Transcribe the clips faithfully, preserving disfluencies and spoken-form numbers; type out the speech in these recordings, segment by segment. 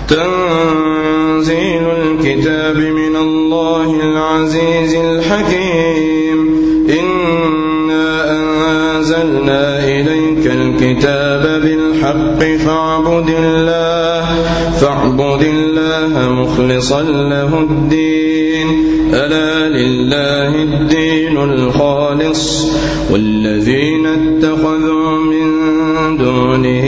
تنزيل الكتاب من الله العزيز الحكيم إنا أنزلنا إليك الكتاب بالحق فاعبد الله فاعبد الله مخلصا له الدين ألا لله الدين الخالص والذين اتخذوا من دونه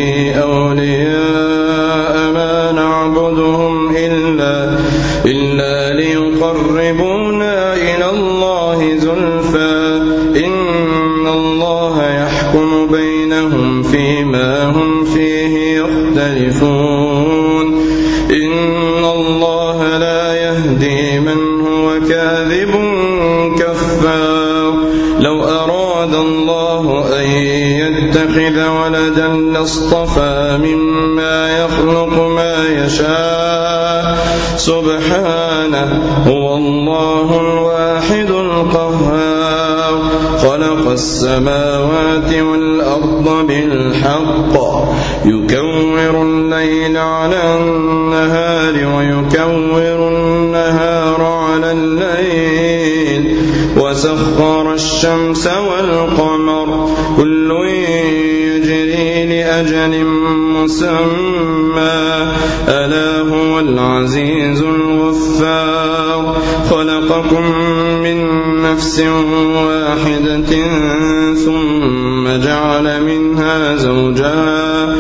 أولياء ما نعبدهم إلا, إلا ليقربونا إلى الله زلفى إن الله يحكم بينهم فيما هم فيه يختلفون إن الله لا يهدي من هو كاذب كفار لو أراد الله أن يتخذ ولدا لاصطفى مما يخلق ما يشاء سبحانه هو الله الواحد القهار خلق السماوات والأرض بالحق يكور الليل على النهار ويكور النهار على الليل وسخر الشمس والقمر كل يجري لأجل مسمى ألا هو العزيز الغفار خلقكم من نفس واحدة ثم جعل منها زوجها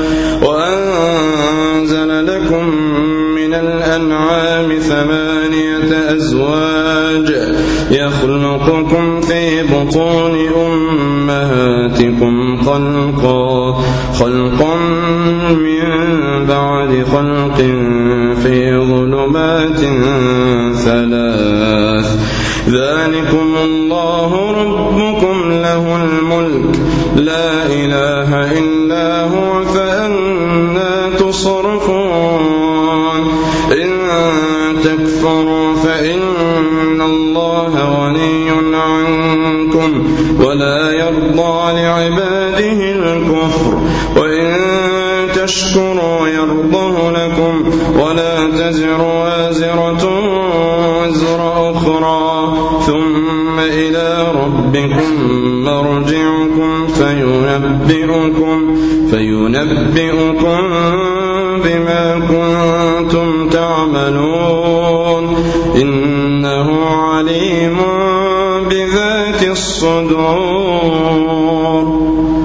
وأنزل لكم من الأنعام ثمانية أزواج يخلقكم في بطون أمهاتكم خلقا خلقا من بعد خلق في ظلمات ثلاث ذلكم الله ربكم له الملك لا إله إلا هو فأنى تصرفون إن تكفروا فإن الله غني عنكم ولا يرضى لعباده الكفر وإن تشكروا يرضه لكم ولا تزر وازرة وزر أخرى ثم إلى ربكم مرجعكم فينبئكم فينبئكم بما كنتم تعملون إنه عليم بذات الصدور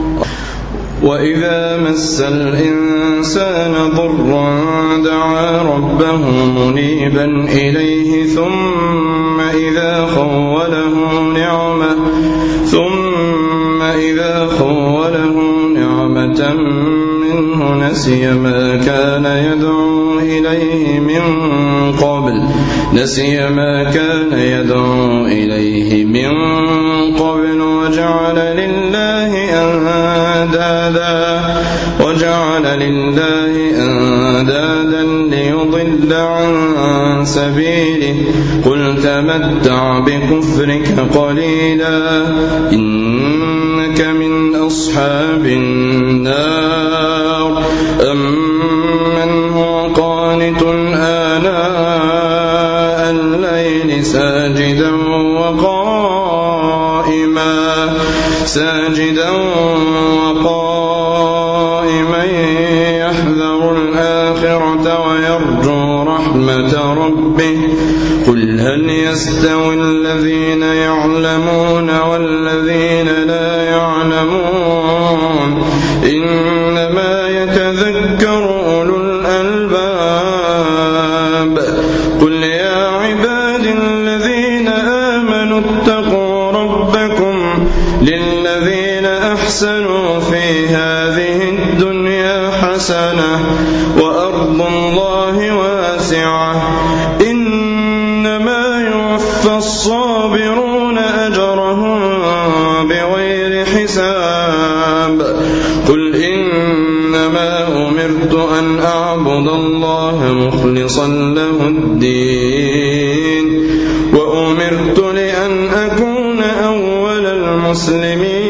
وإذا مس الإنسان ضر دعا ربه منيبا إليه ثم إذا خوله نعمة ثم إذا خوله نعمة منه نسي ما كان يدعو إليه من قبل نسي ما كان يدعو إليه من قبل وجعل لله أندادا وجعل لله أندادا ليضل عن سبيله قل تمتع بكفرك قليلا إنك من أصحاب النار أمن هو قانت آناء الليل ساجدا وقائما ساجدا وقائما يحذر الآخرة ويرجو رحمة ربه قل هل يستوي الذين يعلمون والذين لا يعلمون إنما يتذكر أولو الألباب قل يا عبادي الذين آمنوا اتقوا ربكم للذين أحسنوا في هذه الدنيا حسنة وأرض الله واسعة إنما يوفى الصابرون أجرهم بغير حساب قل إنما أمرت أن أعبد الله مخلصا له الدين وأمرت لأن أكون أول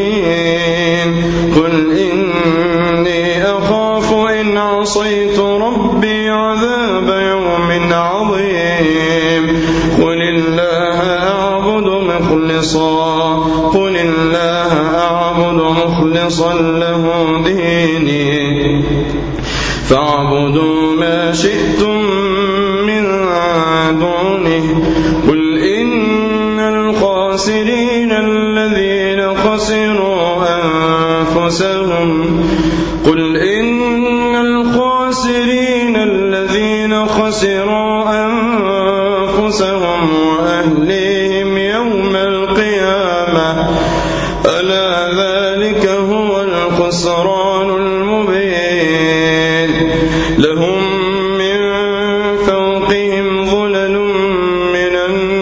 المسلمين قل إني أخاف إن عصيت ربي ربي عذاب يوم عظيم قل الله أعبد مخلصا قل الله أعبد مخلصا له ديني فاعبدوا ما شئتم من دونه قل إن الخاسرين الذين خسروا أنفسهم قل إن الخاسرين الذين خسروا أنفسهم وأهليهم يوم القيامة ألا ذلك هو الخسران المبين لهم من فوقهم ظلل من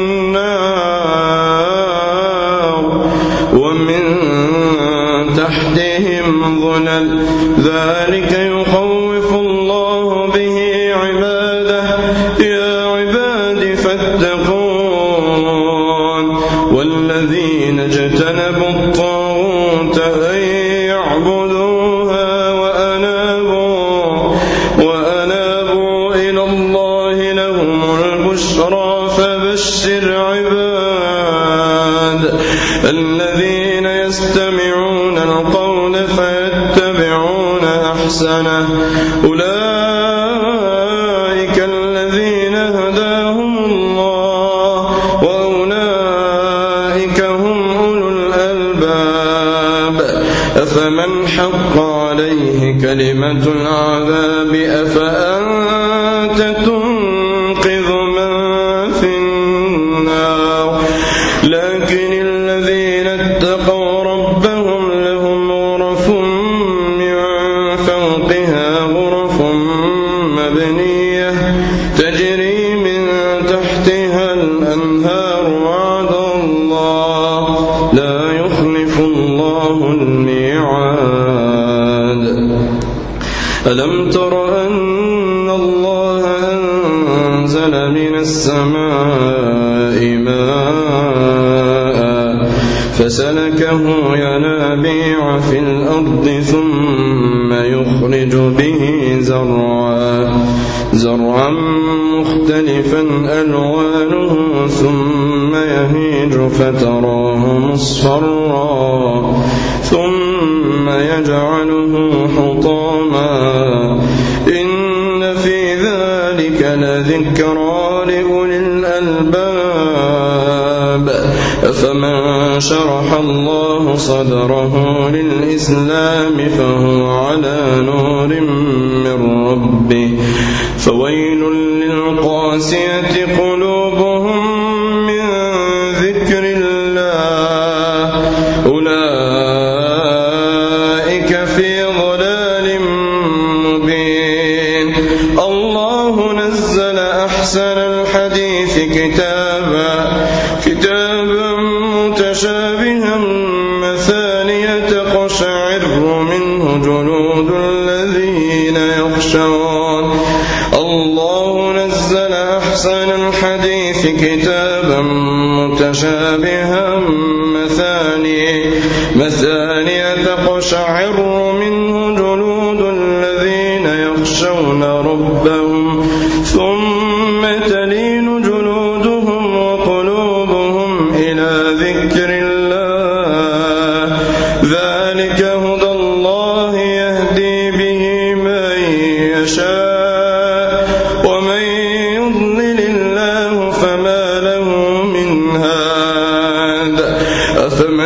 النار ومن تحتهم ظلل ذلك يخوف الله به عباده يا عباد فاتقون والذين اجتنبوا الطاغوت أن يعبدوها وأنابوا وأنابوا إلى الله لهم البشرى فبشر عباد الذين يستمعون القول فيتبعون أحسنه أولئك الذين هداهم الله وأولئك هم أولو الألباب أفمن حق عليه كلمة العذاب أفأنت تنقذ من في النار لكن الذين اتقوا ربهم لهم غرف من فوقها غرف مبنية تجري من تحتها الأنهار وعد الله لا يخلف الله الميعاد ألم تر أن الله أنزل من السماء ماء فسلكه ينابيع في الأرض ثم يخرج به زرعا زرعا مختلفا ألوانه ثم يهيج فتراه مصفرا ثم يجعله حطاما إن في ذلك لذكرى لأولي الألباب أفمن شرح الله صدره للإسلام فهو على نور من ربه فويل للقاسية قلوبهم من ذكر الله أولئك في ضلال مبين الله نزل أحسن الحديث كتابا كتابا متشابها مثانية تقشعر منه جلود الذين يخشون الله نزل أحسن الحديث كتابا متشابها مثانية مثانية تقشعر منه جلود الذين يخشون ربهم ثم تلين جلودهم وقلوبهم إلى ذكر الله ذلك هدى الله يهدي به من يشاء ومن يضلل الله فما له من هاد أفمن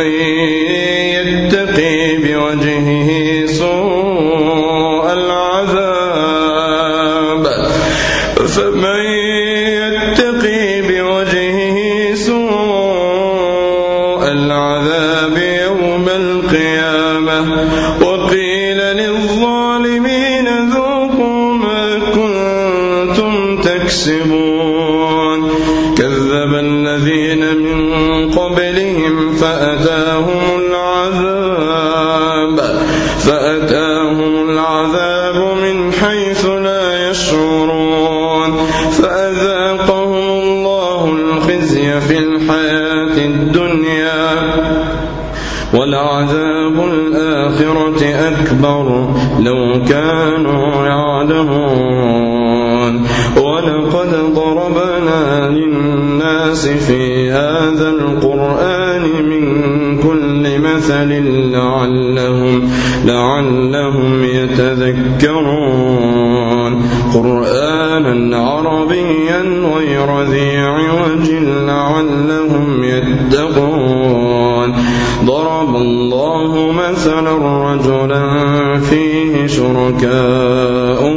يتقي بوجهه سوء العذاب فمن يتقي بوجهه سوء العذاب يوم القيامة وقيل للظالمين ذوقوا ما كنتم تكسبون كذب الذين من قبلهم فأتاهم العذاب فأتاهم العذاب من حيث لا يشعرون فأذاقهم الله الخزي في الحياة الدنيا ولعذاب الآخرة أكبر لو كانوا يعلمون ولقد ضربنا للناس في هذا القرآن من كل مثل لعلهم, لعلهم يتذكرون قرآنا عربيا غير ذي عوج لعلهم يتقون ضرب الله مثلا رجلا فيه شركاء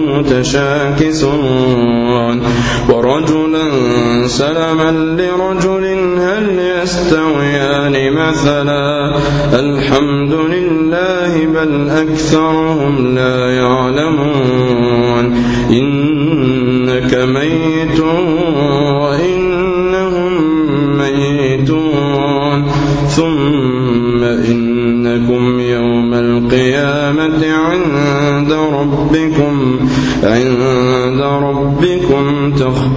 متشاكسون ورجلا سلما لرجل هل يستويان مثلا الحمد لله بل أكثرهم لا يعلمون إنك ميت وإنهم ميتون ثم إنكم يوم القيامة عند ربكم عند ربكم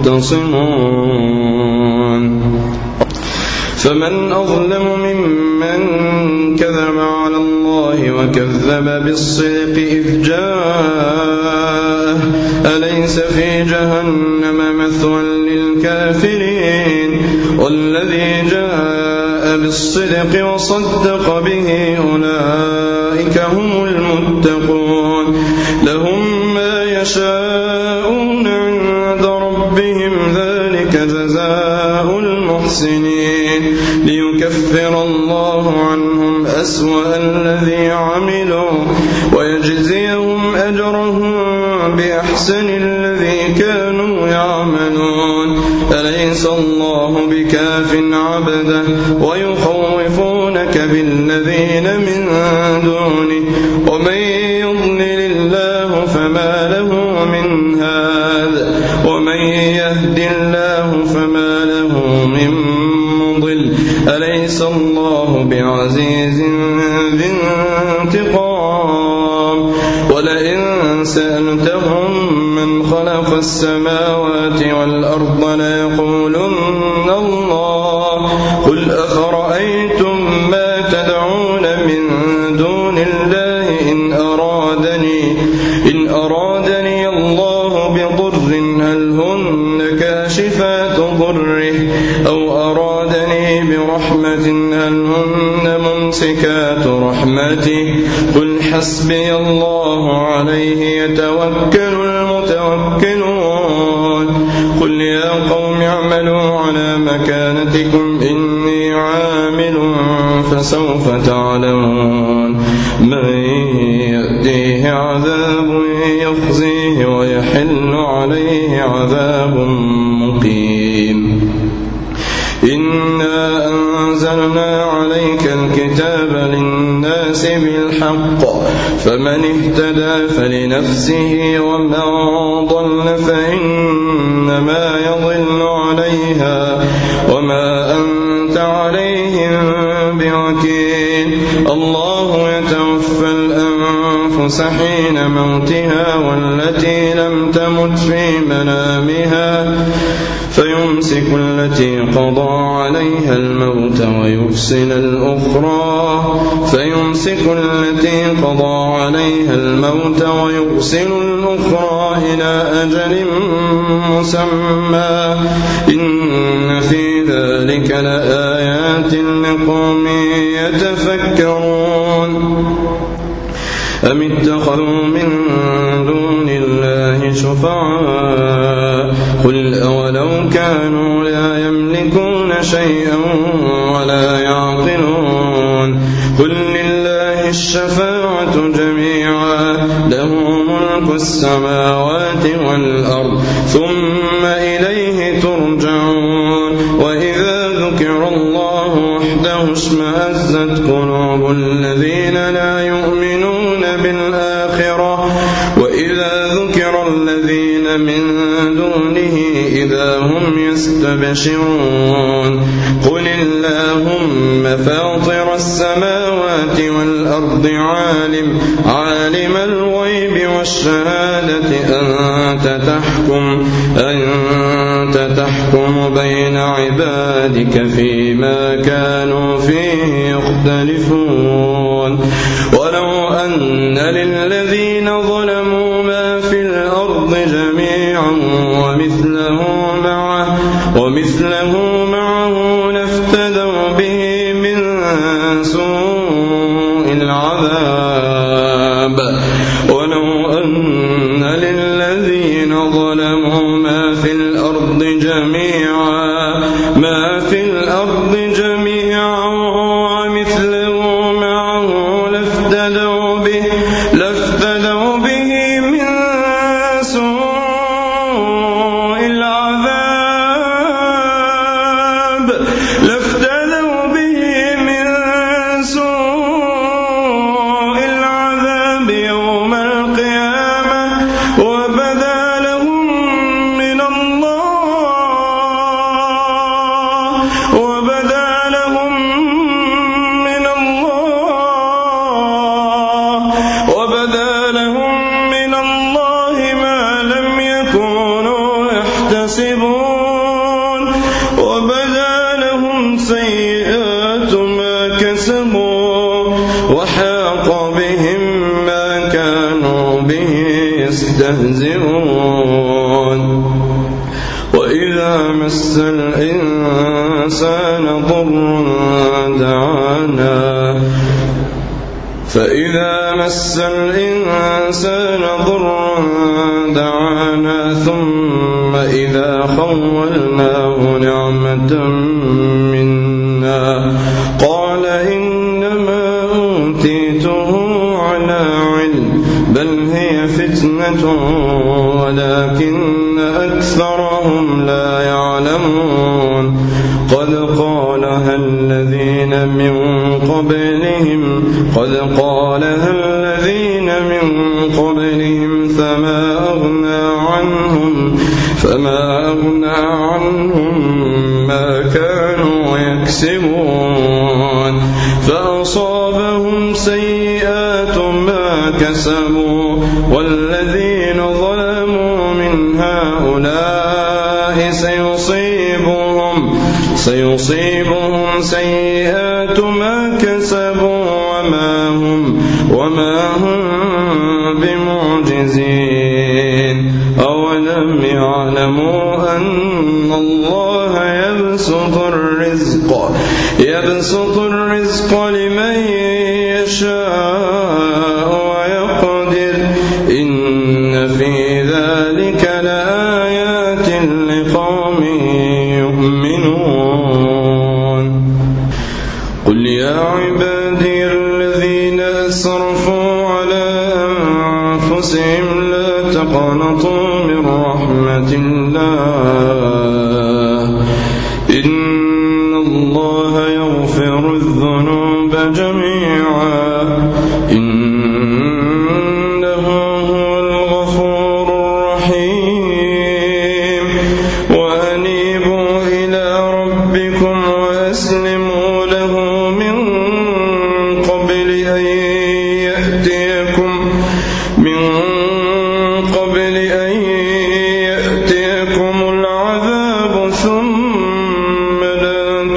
تختصمون فمن أظلم ممن كذب على الله وكذب بالصدق إذ جاءه أليس في جهنم مثوى للكافرين والذي جاء بالصدق وصدق به أولئك هم المتقون لهم ما يشاءون عند ربهم ذلك جزاء المحسنين ليكفر الله عنهم أسوأ الذي عملوا ويجزيهم أجرهم بأحسن الذي كانوا يعملون أليس الله بكاف عبده ويخوفونك بالذين من دونه ومن يضلل الله فما له من هاد ومن يهد الله فما له من مضل أليس الله بعزيز ذي انتقام ولئن سألتهم من خلق السماوات والأرض ليقولن الله قل أفرأيتم ما تدعون من دون الله إن أرادني إن أرادني الله بضر هل هن كاشفات ضره أو أرادني برحمة هل هن ممسكات رحمته قل حسبي الله عليه يتوكل المتوكلون قل يا قوم اعملوا على مكانتكم إني عامل فسوف تعلمون من يأتيه عذاب يخزيه ويحل عليه عذاب مقيم إنا أنزلنا عليك الكتاب للناس بالحق فمن اهتدى فلنفسه ومن ضل فإنما يضل عليها وما أنت عليهم بوكيل الله يتوفى الأنفس حين موتها والتي لم تمت في منامها فيمسك التي قضى عليها الموت ويرسل الأخرى فيمسك التي قضى عليها الموت ويرسل الأخرى إلى أجل مسمى إن في ذلك لآيات لقوم يتفكرون أم اتخذوا من دون الله شفعاء قل أولو كانوا لا يملكون شيئا ولا يعقلون قل لله الشفاعة جميعا له ملك السماوات والأرض ثم إليه ترجعون وإذا ذكر الله وحده اشمأزت قلوب الذين لا يؤمنون بالآخرة وإذا ذكر الذين من دونه إذا هم يستبشرون قل اللهم فاطر السماوات والأرض عالم عالم الغيب والشهادة أنت تحكم أنت تحكم بين عبادك فيما كانوا فيه يختلفون ولو أن للذين ظلموا ما في الأرض جميعا ومثله معه, ومثله معه لافتدوا به من سوء العذاب ولو أن للذين ظلموا ما في الأرض جميعا ما في الأرض جميعا ومثله معه لافتدوا به لافتدوا به من سوء العذاب لافتدوا به من سوء العذاب يوم القيامة وبدا لهم من الله وبدا لهم من الله وبدا لهم من الله ما لم يكونوا يحتسبون وبدا لهم سيئات ما كسبوا وحاق بهم ما كانوا به يستهزئون وإذا مس الإنسان ضر دعانا فإذا مس الإنسان ضر دعانا ثم إذا خولناه نعمة منا قال إنما أوتيته على علم بل هي فتنة ولكن أكثرهم لا يعلمون قد قالها الذين من قبلهم قد قالها الذين من قبلهم فما أغنى عنهم فما أغنى عنهم ما كانوا يكسبون فأصابهم سيئات ما كسبوا والذين ظلموا من هؤلاء سيصيبهم سيصيبهم سيئات ما كسبوا وما هم وما هم بمعجزين أولم يعلموا أن الله يبسط الرزق يبسط الرزق لمن يشاء ويقدر إن في ذلك لآيات لقوم يؤمنون قل يا عبادي الذين أسرفوا على أنفسهم لا تقنطوا من رحمة الله إن الله يغفر الذنوب جميعا إنه هو الغفور الرحيم وأنيبوا إلى ربكم وأسلموا له من قبل أن يأتيكم من قبل أن يأتيكم العذاب ثم لا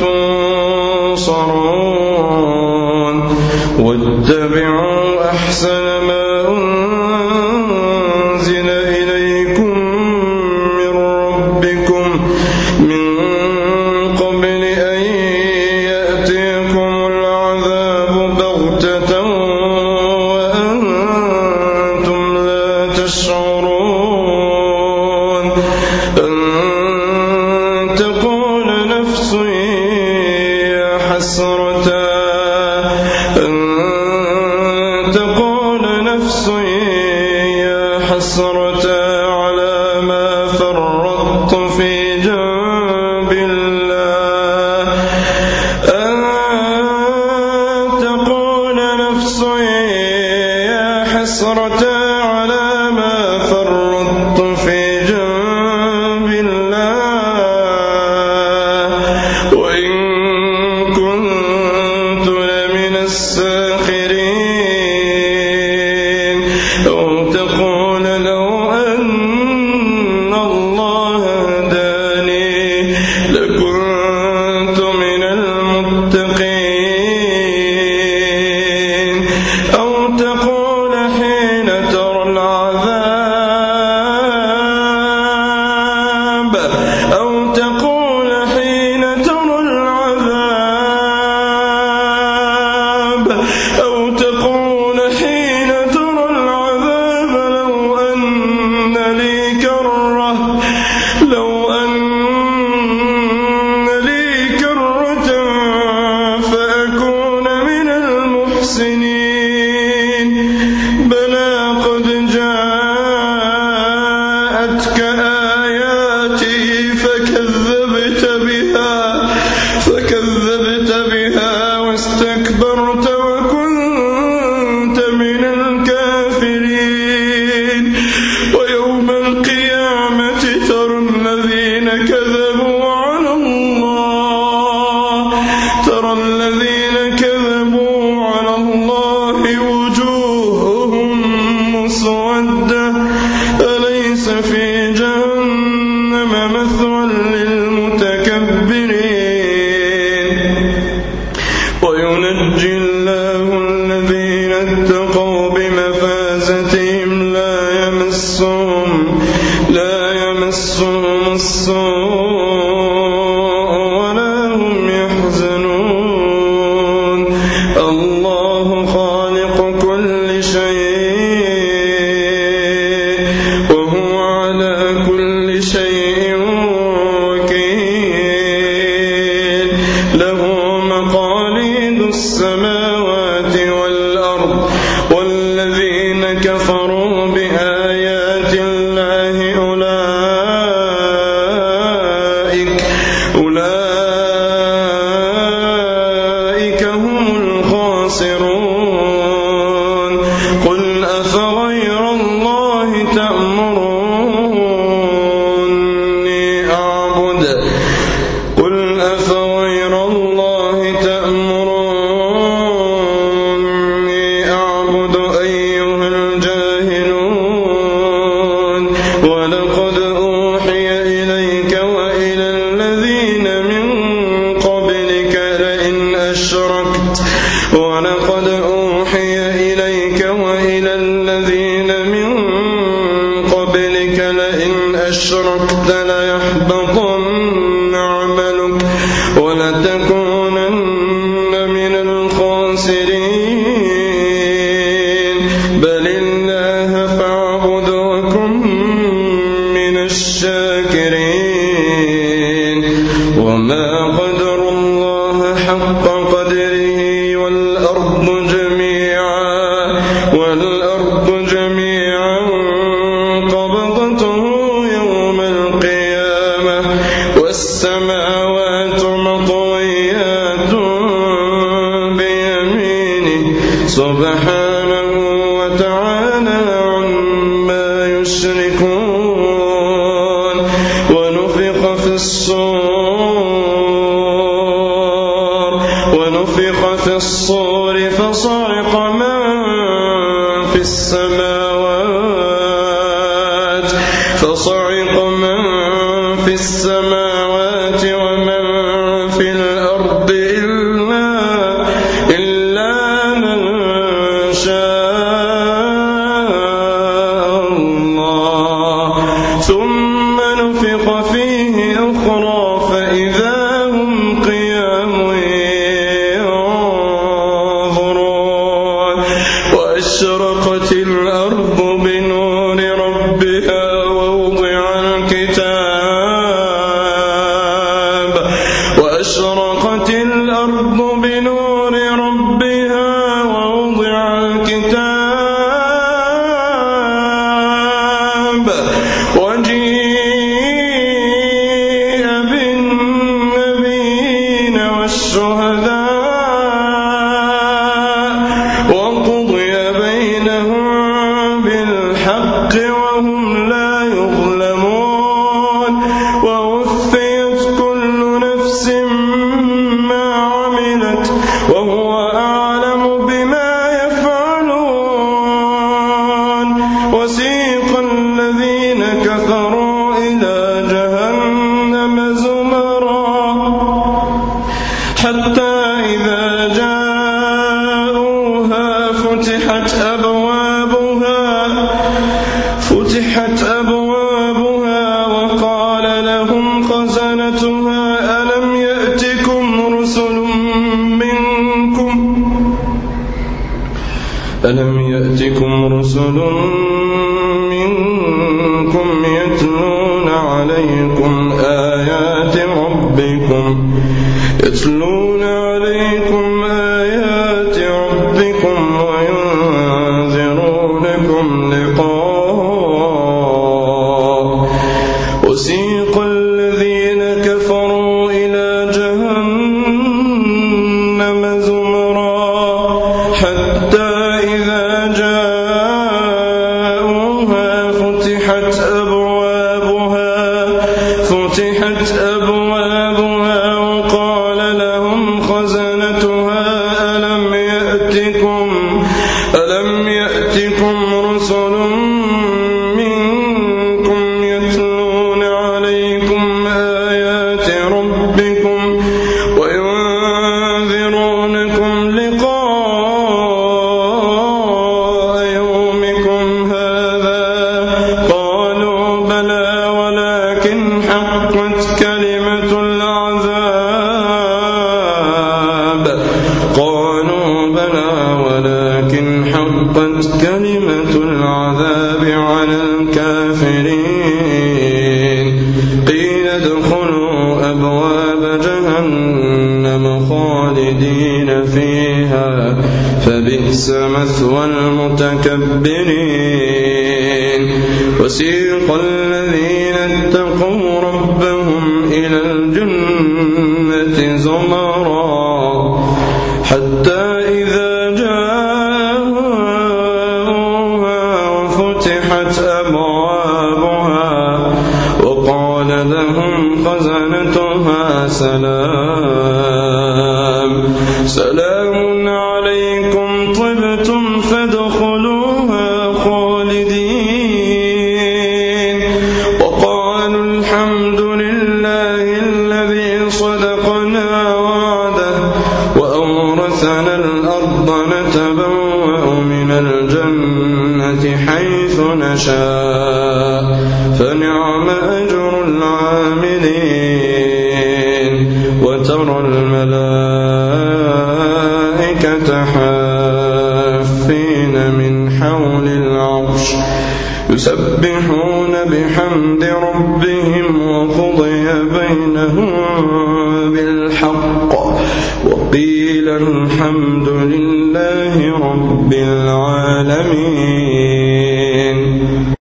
تنصرون واتبعوا أحسن ما أنزل إليكم من ربكم من قبل أن يأتيكم العذاب بغتة وأنتم لا تشعرون أن تقول نفس يا حسرة أن تقول نفس يا حسرة على ما فرطت في جنب الله أن تقول نفس يا حسرة على ما فرطت في جنب الله وإن كنت لمن الساخرين أو تقول لو أن الله هداني أو تقول حين ترى العذاب أو تقول حين ترى العذاب لو أن لي كرة لو أن لي كرة فأكون من المحسنين بلى قد جاءتك آياتي فكذبت بها فكذبت بها واستكبرت وكنت من الكافرين ويوم القيامة ترى الذين كذبوا على الله ترى الذين كذبوا على الله وجوههم مسودة أليس في جهنم مثوى للمتكبرين وينجي الله الذين اتقوا بمفازتهم لا يمسهم لا يمسهم السوء ولا هم يحزنون الله خالق كل شيء وهو على كل شيء وكيل له مقاليد السماوات والأرض والذين كفروا بآيات الله أولئك أولئك هم الخاسرون قل أفغير الله تأمروني أعبد قل أفغير الله تأمروني أعبد أيها الجاهلون ولقد أوحي إليك وإلى الذين من قبلك لئن أشركت ولقد أوحي إليك وإلى الذين من قبلك لئن أشركت ليحبطن عملك ولتكونن من الخاسرين بل الله فاعبد وكن من الشاكرين وما قدر الله حق قدره والأرض جميعا والأرض جميعا قبضته يوم القيامة والسماوات مطويات بيمينه سبحانه وتعالى عما يشركون ونفخ في الصور ونفخ في الصور فصعق من في السماوات فصعق من في السماوات ومن في الأرض إلا إلا من شاء الله ثم نفخ فيه أخرى فإذا هم قيام ينظرون وأشرقت الأرض بنور ربها ووضع الكتاب وأشرقت الأرض بنور ربها ووضع الكتاب وجيء بالنبيين والشهداء وقضي بينهم بالحق وهم لا يظلمون ووفيت كل نفس ما عملت وهو أعلم بما يفعلون وسيق الذين كفروا إلى جهنم زمرا حتى إذا جاءوها فتحت أبوابها فتحت أبوابها وقال لهم رسل منكم يتلون عليكم آيات ربكم يتلون عليكم آيات ربكم وينذرونكم لقاء وسيق الذين كفروا إلى جهنم زمرا حتى إذا جاءوها فتحت أبوابها فتحت أبوابها وقال لهم خزنتها ألم يأتكم ألم يأتكم رسل منكم يتلون عليكم آيات ربكم وينذرونكم لقاء يومكم هذا قالوا بلى ولكن حقت كلمة العذاب قالوا بلى ولكن حقت كلمة العذاب على الكافرين قيل ادخلوا أبواب جهنم خالدين فيها فبئس مثوى المتكبرين وسيق الذين اتقوا ربهم إلى الجنة زمرا حتى إذا جاءوها وفتحت أبوابها وقال لهم خزنتها سلام سلام عليكم طبتم فادخلوها خالدين وقالوا الحمد لله الذي صدقنا وعده وأورثنا الأرض نتبوأ من الجنة حيث نشاء فنعم أجر العاملين وترى الملائكة حافين من حول العرش يسبحون بحمد ربهم وقضي بينهم بالحق وقيل الحمد لله رب العالمين.